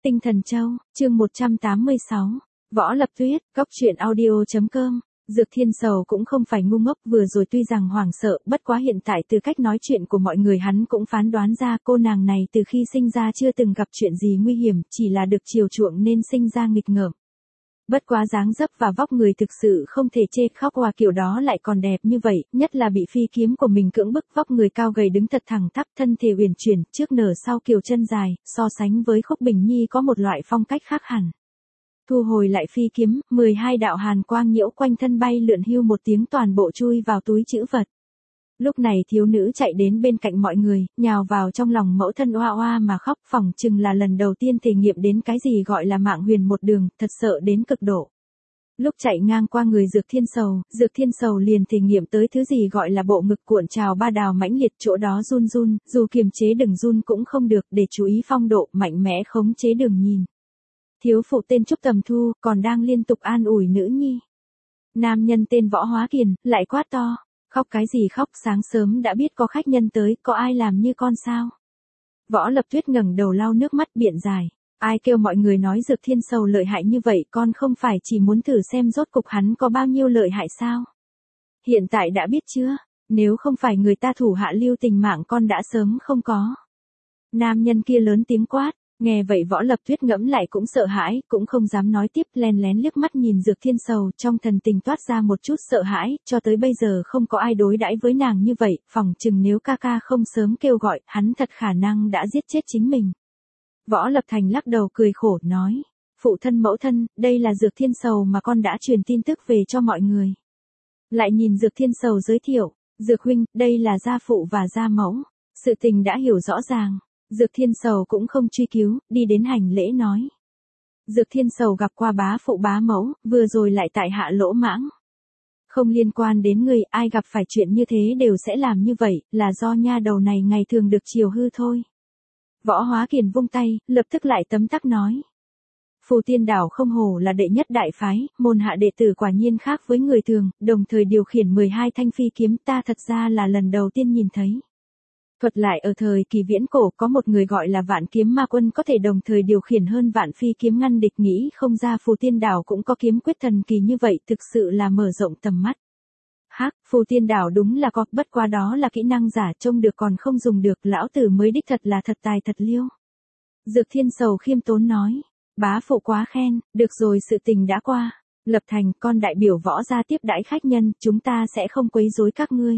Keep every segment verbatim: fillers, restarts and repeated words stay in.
Tinh Thần Châu, chương một trăm tám mươi sáu. Võ Lập Tuyết, góc truyện audio chấm com. Dược Thiên Sầu cũng không phải ngu ngốc, vừa rồi tuy rằng hoảng sợ, bất quá hiện tại từ cách nói chuyện của mọi người hắn cũng phán đoán ra cô nàng này từ khi sinh ra chưa từng gặp chuyện gì nguy hiểm, chỉ là được chiều chuộng nên sinh ra nghịch ngợm. Bất quá dáng dấp và vóc người thực sự không thể chê, khóc hòa kiểu đó lại còn đẹp như vậy, nhất là bị phi kiếm của mình cưỡng bức, vóc người cao gầy đứng thật thẳng tắp, thân thể uyển chuyển, trước nở sau kiều chân dài, so sánh với Khúc Bình Nhi có một loại phong cách khác hẳn. Thu hồi lại phi kiếm, mười hai đạo hàn quang nhiễu quanh thân bay lượn, hưu một tiếng toàn bộ chui vào túi trữ vật. Lúc này thiếu nữ chạy đến bên cạnh mọi người, nhào vào trong lòng mẫu thân oa oa mà khóc, phỏng chừng là lần đầu tiên thể nghiệm đến cái gì gọi là mạng huyền một đường, thật sợ đến cực độ. Lúc chạy ngang qua người Dược Thiên Sầu, Dược Thiên Sầu liền thể nghiệm tới thứ gì gọi là bộ ngực cuộn trào ba đào mãnh liệt, chỗ đó run run, dù kiềm chế đừng run cũng không được, để chú ý phong độ, mạnh mẽ khống chế đường nhìn. Thiếu phụ tên Trúc Tầm Thu, còn đang liên tục an ủi nữ nhi. Nam nhân tên Võ Hóa Kiền, lại quát to. Khóc cái gì khóc, sáng sớm đã biết có khách nhân tới, có ai làm như con sao? Võ Lập Tuyết ngẩng đầu lau nước mắt biện giải. Ai kêu mọi người nói Dược Thiên Sầu lợi hại như vậy, con không phải chỉ muốn thử xem rốt cục hắn có bao nhiêu lợi hại sao? Hiện tại đã biết chưa? Nếu không phải người ta thủ hạ lưu tình, mạng con đã sớm không có. Nam nhân kia lớn tiếng quát. Nghe vậy Võ Lập Tuyết ngẫm lại cũng sợ hãi, cũng không dám nói tiếp, len lén liếc mắt nhìn Dược Thiên Sầu, trong thần tình toát ra một chút sợ hãi, cho tới bây giờ không có ai đối đãi với nàng như vậy, phỏng chừng nếu ca ca không sớm kêu gọi, hắn thật khả năng đã giết chết chính mình. Võ Lập Thành lắc đầu cười khổ, nói, phụ thân mẫu thân, đây là Dược Thiên Sầu mà con đã truyền tin tức về cho mọi người. Lại nhìn Dược Thiên Sầu giới thiệu, Dược huynh, đây là gia phụ và gia mẫu, sự tình đã hiểu rõ ràng. Dược Thiên Sầu cũng không truy cứu, đi đến hành lễ nói. Dược Thiên Sầu gặp qua bá phụ bá mẫu, vừa rồi lại tại hạ lỗ mãng. Không liên quan đến người, ai gặp phải chuyện như thế đều sẽ làm như vậy, là do nha đầu này ngày thường được chiều hư thôi. Võ Hóa Kiền vung tay, lập tức lại tấm tắc nói. Phù Tiên Đảo không hổ là đệ nhất đại phái, môn hạ đệ tử quả nhiên khác với người thường, đồng thời điều khiển mười hai thanh phi kiếm, ta thật ra là lần đầu tiên nhìn thấy. Thuật lại ở thời kỳ viễn cổ có một người gọi là Vạn Kiếm Ma Quân có thể đồng thời điều khiển hơn vạn phi kiếm ngăn địch, nghĩ không ra Phù Tiên Đảo cũng có kiếm quyết thần kỳ như vậy, thực sự là mở rộng tầm mắt. Hắc, Phù Tiên Đảo đúng là có, bất quá đó là kỹ năng giả, trông được còn không dùng được, lão tử mới đích thật là thật tài thật liêu. Dược Thiên Sầu khiêm tốn nói, bá phụ quá khen, được rồi, sự tình đã qua. Lập Thành, con đại biểu Võ gia tiếp đãi khách nhân, chúng ta sẽ không quấy rối các ngươi.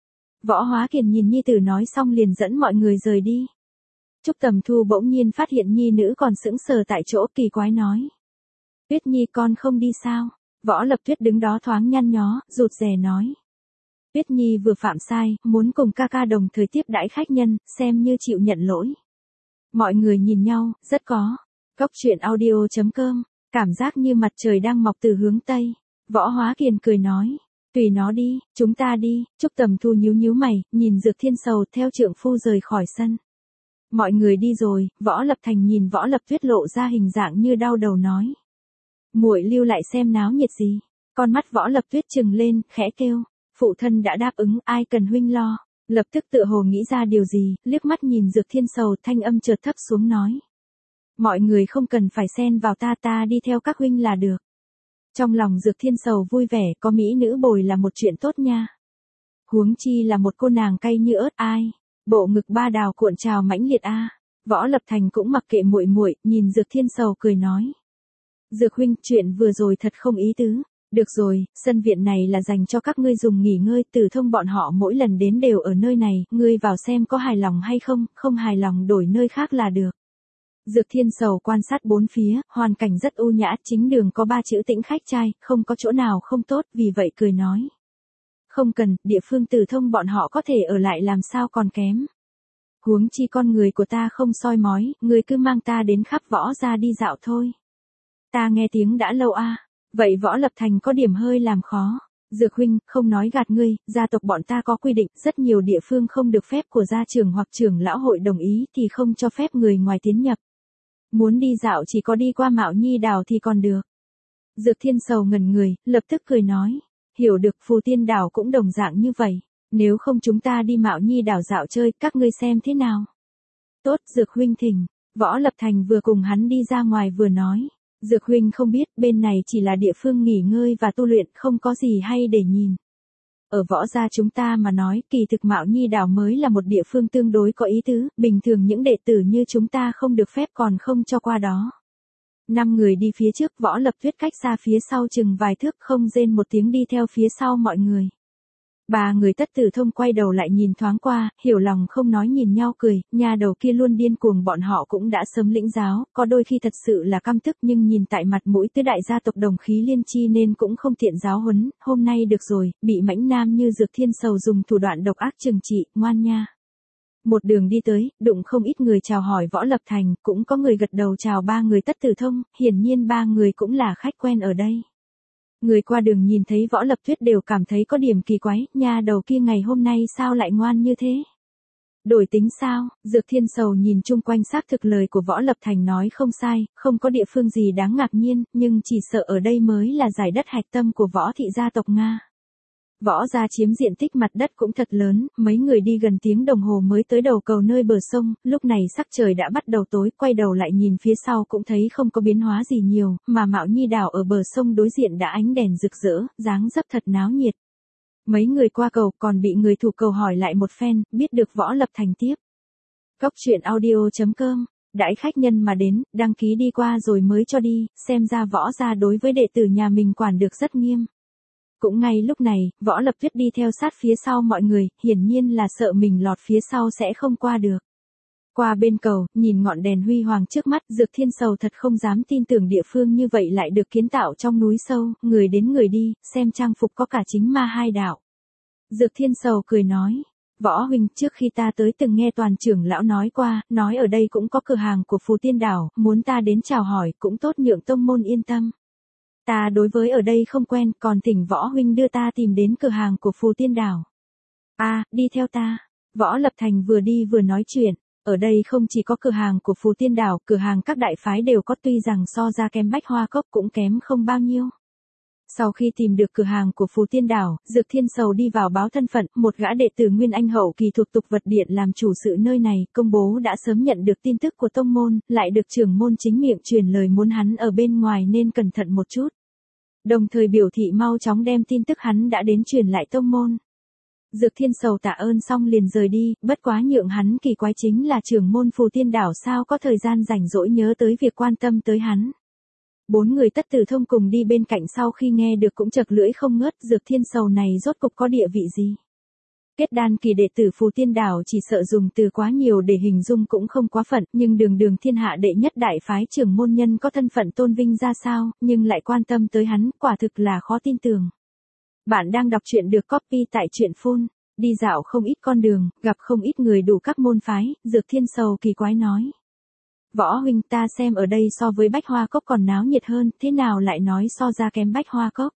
Võ Hóa Kiền nhìn nhi tử nói xong liền dẫn mọi người rời đi. Trúc Tầm Thu bỗng nhiên phát hiện nhi nữ còn sững sờ tại chỗ, kỳ quái nói. Tuyết Nhi, con không đi sao? Võ Lập Tuyết đứng đó thoáng nhăn nhó, rụt rè nói. Tuyết Nhi vừa phạm sai, muốn cùng ca ca đồng thời tiếp đãi khách nhân, xem như chịu nhận lỗi. Mọi người nhìn nhau, rất có. Góc truyện audio chấm com, cảm giác như mặt trời đang mọc từ hướng Tây. Võ Hóa Kiền cười nói. Tùy nó đi, chúng ta đi. Trúc Tầm Thu nhíu nhíu mày, nhìn Dược Thiên Sầu theo trượng phu rời khỏi sân. Mọi người đi rồi, Võ Lập Thành nhìn Võ Lập Tuyết lộ ra hình dạng như đau đầu nói. Muội lưu lại xem náo nhiệt gì. Con mắt Võ Lập Tuyết trừng lên, khẽ kêu. Phụ thân đã đáp ứng, ai cần huynh lo. Lập tức tựa hồ nghĩ ra điều gì, liếc mắt nhìn Dược Thiên Sầu, thanh âm chợt thấp xuống nói. Mọi người không cần phải xen vào ta, ta đi theo các huynh là được. Trong lòng Dược Thiên Sầu vui vẻ, có mỹ nữ bồi là một chuyện tốt nha. Huống chi là một cô nàng cay như ớt, ai. Bộ ngực ba đào cuộn trào mãnh liệt a. À. Võ Lập Thành cũng mặc kệ muội muội, nhìn Dược Thiên Sầu cười nói. Dược huynh, chuyện vừa rồi thật không ý tứ. Được rồi, sân viện này là dành cho các ngươi dùng nghỉ ngơi, Tử Thông bọn họ mỗi lần đến đều ở nơi này, ngươi vào xem có hài lòng hay không, không hài lòng đổi nơi khác là được. Dược Thiên Sầu quan sát bốn phía, hoàn cảnh rất u nhã, chính đường có ba chữ tĩnh khách trai, không có chỗ nào không tốt, vì vậy cười nói. Không cần, địa phương Tử Thông bọn họ có thể ở lại làm sao còn kém. Huống chi con người của ta không soi mói, người cứ mang ta đến khắp Võ gia đi dạo thôi. Ta nghe tiếng đã lâu a. À. Vậy Võ Lập Thành có điểm hơi làm khó. Dược huynh, không nói gạt ngươi, gia tộc bọn ta có quy định, rất nhiều địa phương không được phép của gia trưởng hoặc trưởng lão hội đồng ý thì không cho phép người ngoài tiến nhập. Muốn đi dạo chỉ có đi qua Mạo Nhi Đảo thì còn được. Dược Thiên Sầu ngẩn người, lập tức cười nói. Hiểu được, Phù Tiên Đảo cũng đồng dạng như vậy. Nếu không chúng ta đi Mạo Nhi Đảo dạo chơi, các ngươi xem thế nào? Tốt, Dược huynh thỉnh. Võ Lập Thành vừa cùng hắn đi ra ngoài vừa nói. Dược huynh không biết, bên này chỉ là địa phương nghỉ ngơi và tu luyện, không có gì hay để nhìn. Ở võ gia chúng ta mà nói, kỳ thực Mạo Nhi đảo mới là một địa phương tương đối có ý tứ, bình thường những đệ tử như chúng ta không được phép còn không cho qua đó. Năm người đi phía trước, Võ Lập Tuyết cách xa phía sau chừng vài thước, không rên một tiếng đi theo phía sau mọi người. Ba người Tất Tử Thông quay đầu lại nhìn thoáng qua, hiểu lòng không nói nhìn nhau cười, nhà đầu kia luôn điên cuồng, bọn họ cũng đã sớm lĩnh giáo, có đôi khi thật sự là căm tức, nhưng nhìn tại mặt mũi tứ đại gia tộc đồng khí liên chi nên cũng không tiện giáo huấn. Hôm nay được rồi, bị mãnh nam như Dược Thiên Sầu dùng thủ đoạn độc ác trừng trị, ngoan nha. Một đường đi tới, đụng không ít người chào hỏi Võ Lập Thành, cũng có người gật đầu chào ba người Tất Tử Thông, hiển nhiên ba người cũng là khách quen ở đây. Người qua đường nhìn thấy Võ Lập Tuyết đều cảm thấy có điểm kỳ quái, nha đầu kia ngày hôm nay sao lại ngoan như thế? Đổi tính sao? Dược Thiên Sầu nhìn chung quanh, xác thực lời của Võ Lập Thành nói không sai, không có địa phương gì đáng ngạc nhiên, nhưng chỉ sợ ở đây mới là giải đất hạch tâm của Võ thị gia tộc Nga. Võ gia chiếm diện tích mặt đất cũng thật lớn, mấy người đi gần tiếng đồng hồ mới tới đầu cầu nơi bờ sông, lúc này sắc trời đã bắt đầu tối, quay đầu lại nhìn phía sau cũng thấy không có biến hóa gì nhiều, mà Mạo Nhi đảo ở bờ sông đối diện đã ánh đèn rực rỡ, dáng dấp thật náo nhiệt. Mấy người qua cầu còn bị người thủ cầu hỏi lại một phen, biết được Võ Lập Thành tiếp. Cốc truyện audio chấm com, đãi khách nhân mà đến, đăng ký đi qua rồi mới cho đi, xem ra Võ gia đối với đệ tử nhà mình quản được rất nghiêm. Cũng ngay lúc này, Võ Lập Tuyết đi theo sát phía sau mọi người, hiển nhiên là sợ mình lọt phía sau sẽ không qua được. Qua bên cầu, nhìn ngọn đèn huy hoàng trước mắt, Dược Thiên Sầu thật không dám tin tưởng địa phương như vậy lại được kiến tạo trong núi sâu, người đến người đi, xem trang phục có cả chính ma hai đạo. Dược Thiên Sầu cười nói, Võ huynh, trước khi ta tới từng nghe toàn trưởng lão nói qua, nói ở đây cũng có cửa hàng của Phù Tiên Đảo, muốn ta đến chào hỏi, cũng tốt nhượng tông môn yên tâm. Ta đối với ở đây không quen, còn thỉnh Võ huynh đưa ta tìm đến cửa hàng của Phù Tiên Đảo. A, à, đi theo ta. Võ Lập Thành vừa đi vừa nói chuyện, ở đây không chỉ có cửa hàng của Phù Tiên Đảo, cửa hàng các đại phái đều có, tuy rằng so ra kém Bách Hoa Cốc cũng kém không bao nhiêu. Sau khi tìm được cửa hàng của Phù Tiên Đảo, Dược Thiên Sầu đi vào báo thân phận, một gã đệ tử Nguyên Anh hậu kỳ thuộc tục vật điện làm chủ sự nơi này, công bố đã sớm nhận được tin tức của tông môn, lại được trưởng môn chính miệng truyền lời muốn hắn ở bên ngoài nên cẩn thận một chút. Đồng thời biểu thị mau chóng đem tin tức hắn đã đến truyền lại tông môn. Dược Thiên Sầu tạ ơn xong liền rời đi, bất quá nhượng hắn kỳ quái chính là trưởng môn Phù Tiên Đảo sao có thời gian rảnh rỗi nhớ tới việc quan tâm tới hắn. Bốn người Tất Tử Thông cùng đi bên cạnh sau khi nghe được cũng chật lưỡi không ngớt, Dược Thiên Sầu này rốt cục có địa vị gì. Kết đan kỳ đệ tử Phù Tiên Đảo chỉ sợ dùng từ quá nhiều để hình dung cũng không quá phận, nhưng đường đường thiên hạ đệ nhất đại phái trưởng môn nhân có thân phận tôn vinh ra sao, nhưng lại quan tâm tới hắn, quả thực là khó tin tưởng. Bạn đang đọc truyện được copy tại truyện phun, đi dạo không ít con đường, gặp không ít người đủ các môn phái, Dược Thiên Sầu kỳ quái nói. Võ huynh, ta xem ở đây so với Bách Hoa Cốc còn náo nhiệt hơn, thế nào lại nói so ra kém Bách Hoa Cốc?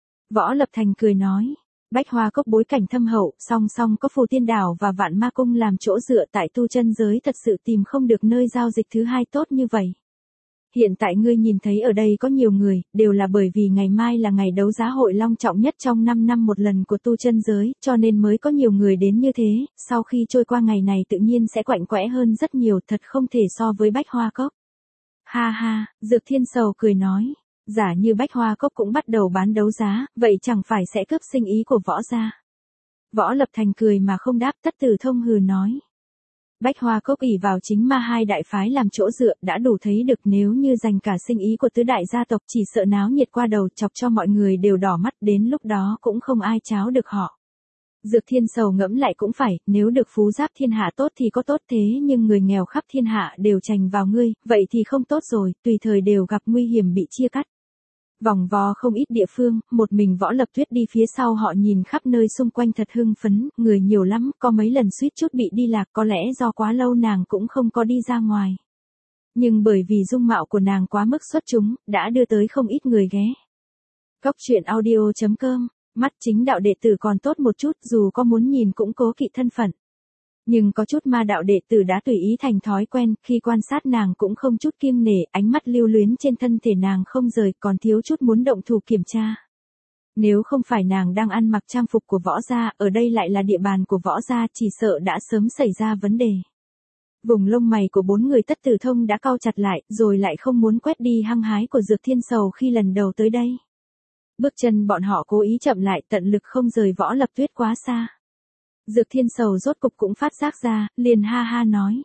Võ Lập Thành cười nói. Bách Hoa Cốc bối cảnh thâm hậu, song song có Phù Tiên Đảo và Vạn Ma Cung làm chỗ dựa, tại tu chân giới thật sự tìm không được nơi giao dịch thứ hai tốt như vậy. Hiện tại ngươi nhìn thấy ở đây có nhiều người, đều là bởi vì ngày mai là ngày đấu giá hội long trọng nhất trong năm năm một lần của tu chân giới, cho nên mới có nhiều người đến như thế, sau khi trôi qua ngày này tự nhiên sẽ quạnh quẽ hơn rất nhiều, thật không thể so với Bách Hoa Cốc. Ha ha, Dược Thiên Sầu cười nói. Giả như Bách Hoa Cốc cũng bắt đầu bán đấu giá, vậy chẳng phải sẽ cướp sinh ý của Võ gia. Võ Lập Thành cười mà không đáp, Tất Tử Thông hừ nói. Bách Hoa Cốc ỷ vào chính ma hai đại phái làm chỗ dựa, đã đủ thấy được nếu như dành cả sinh ý của tứ đại gia tộc chỉ sợ náo nhiệt qua đầu, chọc cho mọi người đều đỏ mắt, đến lúc đó cũng không ai cháo được họ. Dược Thiên Sầu ngẫm lại cũng phải, nếu được phú giáp thiên hạ tốt thì có tốt, thế nhưng người nghèo khắp thiên hạ đều chành vào ngươi, vậy thì không tốt rồi, tùy thời đều gặp nguy hiểm bị chia cắt. Vòng vo không ít địa phương, một mình Võ Lập Tuyết đi phía sau họ nhìn khắp nơi xung quanh thật hưng phấn, người nhiều lắm, có mấy lần suýt chút bị đi lạc, có lẽ do quá lâu nàng cũng không có đi ra ngoài. Nhưng bởi vì dung mạo của nàng quá mức xuất chúng, đã đưa tới không ít người ghé. Cốc truyện audio chấm com, mắt chính đạo đệ tử còn tốt một chút, dù có muốn nhìn cũng cố kỵ thân phận. Nhưng có chút ma đạo đệ tử đã tùy ý thành thói quen, khi quan sát nàng cũng không chút kiêng nể, ánh mắt lưu luyến trên thân thể nàng không rời, còn thiếu chút muốn động thủ kiểm tra. Nếu không phải nàng đang ăn mặc trang phục của Võ gia, ở đây lại là địa bàn của Võ gia, chỉ sợ đã sớm xảy ra vấn đề. Vùng lông mày của bốn người Tất Tử Thông đã cau chặt lại, rồi lại không muốn quét đi hăng hái của Dược Thiên Sầu khi lần đầu tới đây. Bước chân bọn họ cố ý chậm lại, tận lực không rời Võ Lập Tuyết quá xa. Dược Thiên Sầu rốt cục cũng phát giác ra, liền ha ha nói.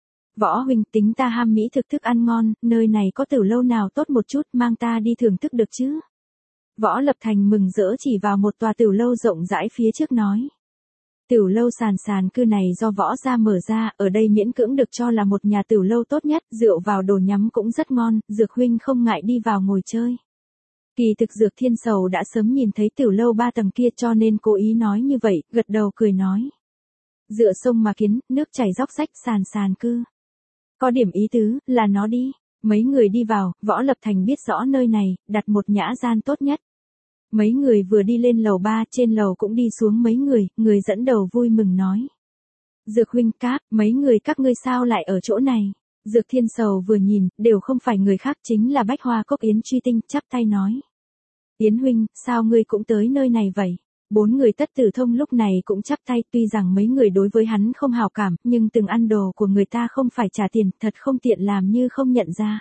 Võ huynh, tính ta ham mỹ thực thức ăn ngon, nơi này có tử lâu nào tốt một chút, mang ta đi thưởng thức được chứ? Võ Lập Thành mừng rỡ chỉ vào một tòa tiểu lâu rộng rãi phía trước nói. Tiểu lâu Sàn Sàn Cư này do Võ gia mở ra, ở đây miễn cưỡng được cho là một nhà tiểu lâu tốt nhất, rượu vào đồ nhắm cũng rất ngon, Dược huynh không ngại đi vào ngồi chơi. Kỳ thực Dược Thiên Sầu đã sớm nhìn thấy tiểu lâu ba tầng kia cho nên cố ý nói như vậy, gật đầu cười nói. Dựa sông mà kiến, nước chảy róc rách, Sàn Sàn Cư. Có điểm ý tứ, là nó đi. Mấy người đi vào, Võ Lập Thành biết rõ nơi này, đặt một nhã gian tốt nhất. Mấy người vừa đi lên lầu ba, trên lầu cũng đi xuống mấy người, người dẫn đầu vui mừng nói. Dược huynh Cáp, mấy người các ngươi sao lại ở chỗ này? Dược Thiên Sầu vừa nhìn, đều không phải người khác, chính là Bách Hoa Cốc Yến Truy Tinh, chắp tay nói. Yến huynh, sao ngươi cũng tới nơi này vậy? Bốn người Tất Tử Thông lúc này cũng chắp tay, tuy rằng mấy người đối với hắn không hào cảm, nhưng từng ăn đồ của người ta không phải trả tiền, thật không tiện làm như không nhận ra.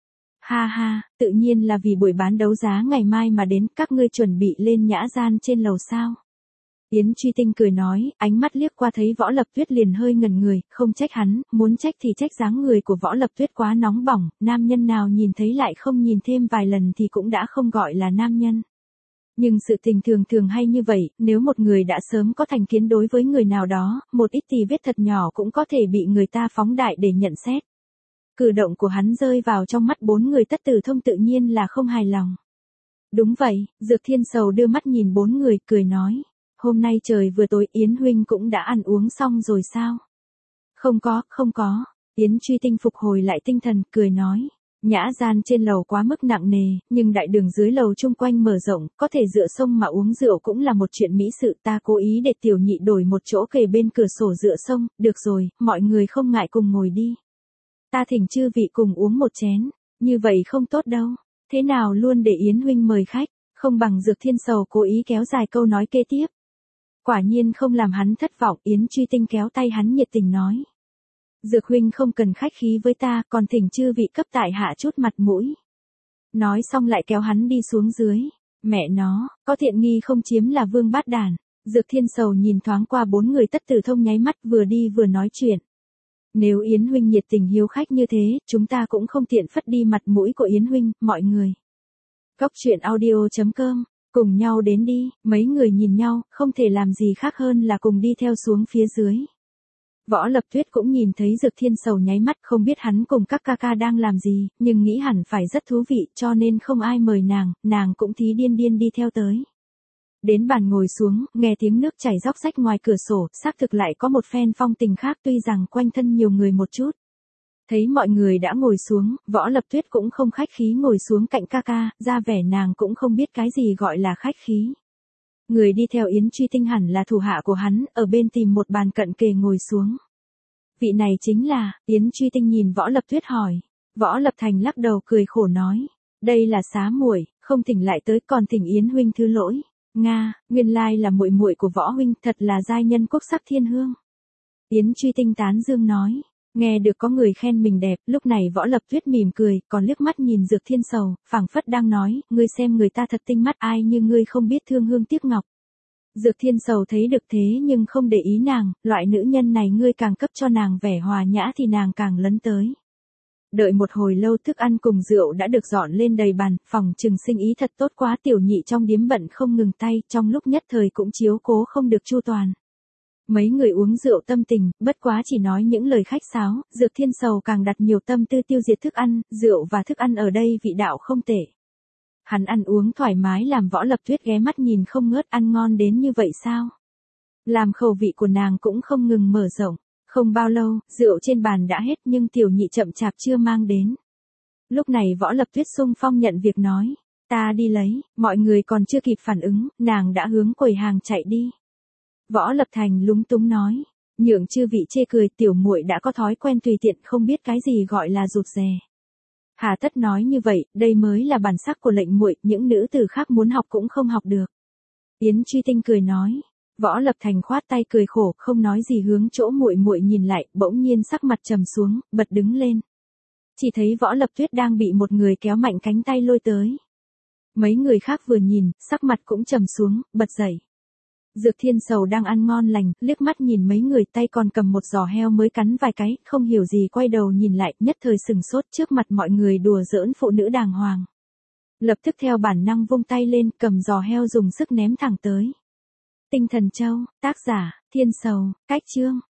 Ha ha, tự nhiên là vì buổi bán đấu giá ngày mai mà đến, các ngươi chuẩn bị lên nhã gian trên lầu sao? Yến Truy Tinh cười nói, ánh mắt liếc qua thấy Võ Lập Tuyết liền hơi ngẩn người, không trách hắn, muốn trách thì trách dáng người của Võ Lập Tuyết quá nóng bỏng, nam nhân nào nhìn thấy lại không nhìn thêm vài lần thì cũng đã không gọi là nam nhân. Nhưng sự tình thường thường hay như vậy, nếu một người đã sớm có thành kiến đối với người nào đó, một ít tì vết thật nhỏ cũng có thể bị người ta phóng đại để nhận xét. Cử động của hắn rơi vào trong mắt bốn người Tất Tử Thông tự nhiên là không hài lòng. Đúng vậy, Dược Thiên Sầu đưa mắt nhìn bốn người, cười nói. Hôm nay trời vừa tối, Yến huynh cũng đã ăn uống xong rồi sao? Không có, không có. Yến Truy Tinh phục hồi lại tinh thần, cười nói. Nhã gian trên lầu quá mức nặng nề, nhưng đại đường dưới lầu chung quanh mở rộng, có thể dựa sông mà uống rượu cũng là một chuyện mỹ sự, ta cố ý để tiểu nhị đổi một chỗ kề bên cửa sổ dựa sông, được rồi, mọi người không ngại cùng ngồi đi. Ta thỉnh chư vị cùng uống một chén, như vậy không tốt đâu, thế nào luôn để Yến huynh mời khách, không bằng Dược Thiên Sầu cố ý kéo dài câu nói kế tiếp. Quả nhiên không làm hắn thất vọng, Yến Truy Tinh kéo tay hắn nhiệt tình nói. Dược huynh không cần khách khí với ta, còn thỉnh chư vị cấp tại hạ chút mặt mũi. Nói xong lại kéo hắn đi xuống dưới. Mẹ nó, có thiện nghi không chiếm là vương bát đàn. Dược Thiên Sầu nhìn thoáng qua bốn người Tất Tử Thông nháy mắt vừa đi vừa nói chuyện. Nếu Yến huynh nhiệt tình hiếu khách như thế, chúng ta cũng không tiện phất đi mặt mũi của Yến huynh, mọi người. Cốc truyện audio chấm com, cùng nhau đến đi, mấy người nhìn nhau, không thể làm gì khác hơn là cùng đi theo xuống phía dưới. Võ Lập Tuyết cũng nhìn thấy Dược Thiên Sầu nháy mắt, không biết hắn cùng các ca ca đang làm gì, nhưng nghĩ hẳn phải rất thú vị cho nên không ai mời nàng, nàng cũng thí điên điên đi theo tới. Đến bàn ngồi xuống, nghe tiếng nước chảy róc rách ngoài cửa sổ, xác thực lại có một phen phong tình khác tuy rằng quanh thân nhiều người một chút. Thấy mọi người đã ngồi xuống, Võ Lập Tuyết cũng không khách khí ngồi xuống cạnh ca ca, ra vẻ nàng cũng không biết cái gì gọi là khách khí. Người đi theo Yến Truy Tinh hẳn là thủ hạ của hắn, ở bên tìm một bàn cận kề ngồi xuống. Vị này chính là, Yến Truy Tinh nhìn Võ Lập Tuyết hỏi. Võ Lập Thành lắc đầu cười khổ nói. Đây là xá muội, không thỉnh lại tới còn thỉnh Yến huynh thứ lỗi. Nga, nguyên lai là muội muội của Võ huynh, thật là giai nhân quốc sắc thiên hương. Yến Truy Tinh tán dương nói. Nghe được có người khen mình đẹp, lúc này Võ Lập Tuyết mỉm cười, còn liếc mắt nhìn Dược Thiên Sầu, phảng phất đang nói, ngươi xem người ta thật tinh mắt, ai như ngươi không biết thương hương tiếc ngọc. Dược Thiên Sầu thấy được thế nhưng không để ý nàng, loại nữ nhân này ngươi càng cấp cho nàng vẻ hòa nhã thì nàng càng lấn tới. Đợi một hồi lâu thức ăn cùng rượu đã được dọn lên đầy bàn, phòng trừng sinh ý thật tốt quá, tiểu nhị trong điếm bận không ngừng tay, trong lúc nhất thời cũng chiếu cố không được chu toàn. Mấy người uống rượu tâm tình, bất quá chỉ nói những lời khách sáo, Dược Thiên Sầu càng đặt nhiều tâm tư tiêu diệt thức ăn, rượu và thức ăn ở đây vị đạo không tệ. Hắn ăn uống thoải mái làm Võ Lập Tuyết ghé mắt nhìn không ngớt, ăn ngon đến như vậy sao? Làm khẩu vị của nàng cũng không ngừng mở rộng. Không bao lâu, rượu trên bàn đã hết nhưng tiểu nhị chậm chạp chưa mang đến. Lúc này Võ Lập Tuyết xung phong nhận việc nói, ta đi lấy, mọi người còn chưa kịp phản ứng, nàng đã hướng quầy hàng chạy đi. Võ Lập Thành lúng túng nói, nhượng chư vị chê cười, tiểu muội đã có thói quen tùy tiện không biết cái gì gọi là rụt rè. Hà tất nói như vậy, đây mới là bản sắc của lệnh muội, những nữ tử khác muốn học cũng không học được. Yến Truy Tinh cười nói, Võ Lập Thành khoát tay cười khổ, không nói gì hướng chỗ muội muội nhìn lại, bỗng nhiên sắc mặt trầm xuống, bật đứng lên. Chỉ thấy Võ Lập Tuyết đang bị một người kéo mạnh cánh tay lôi tới. Mấy người khác vừa nhìn, sắc mặt cũng trầm xuống, bật dậy. Dược Thiên Sầu đang ăn ngon lành, liếc mắt nhìn mấy người tay còn cầm một giò heo mới cắn vài cái, không hiểu gì quay đầu nhìn lại, nhất thời sừng sốt trước mặt mọi người đùa giỡn phụ nữ đàng hoàng. Lập tức theo bản năng vung tay lên, cầm giò heo dùng sức ném thẳng tới. Tinh Thần Châu, tác giả, Thiên Sầu, cách chương.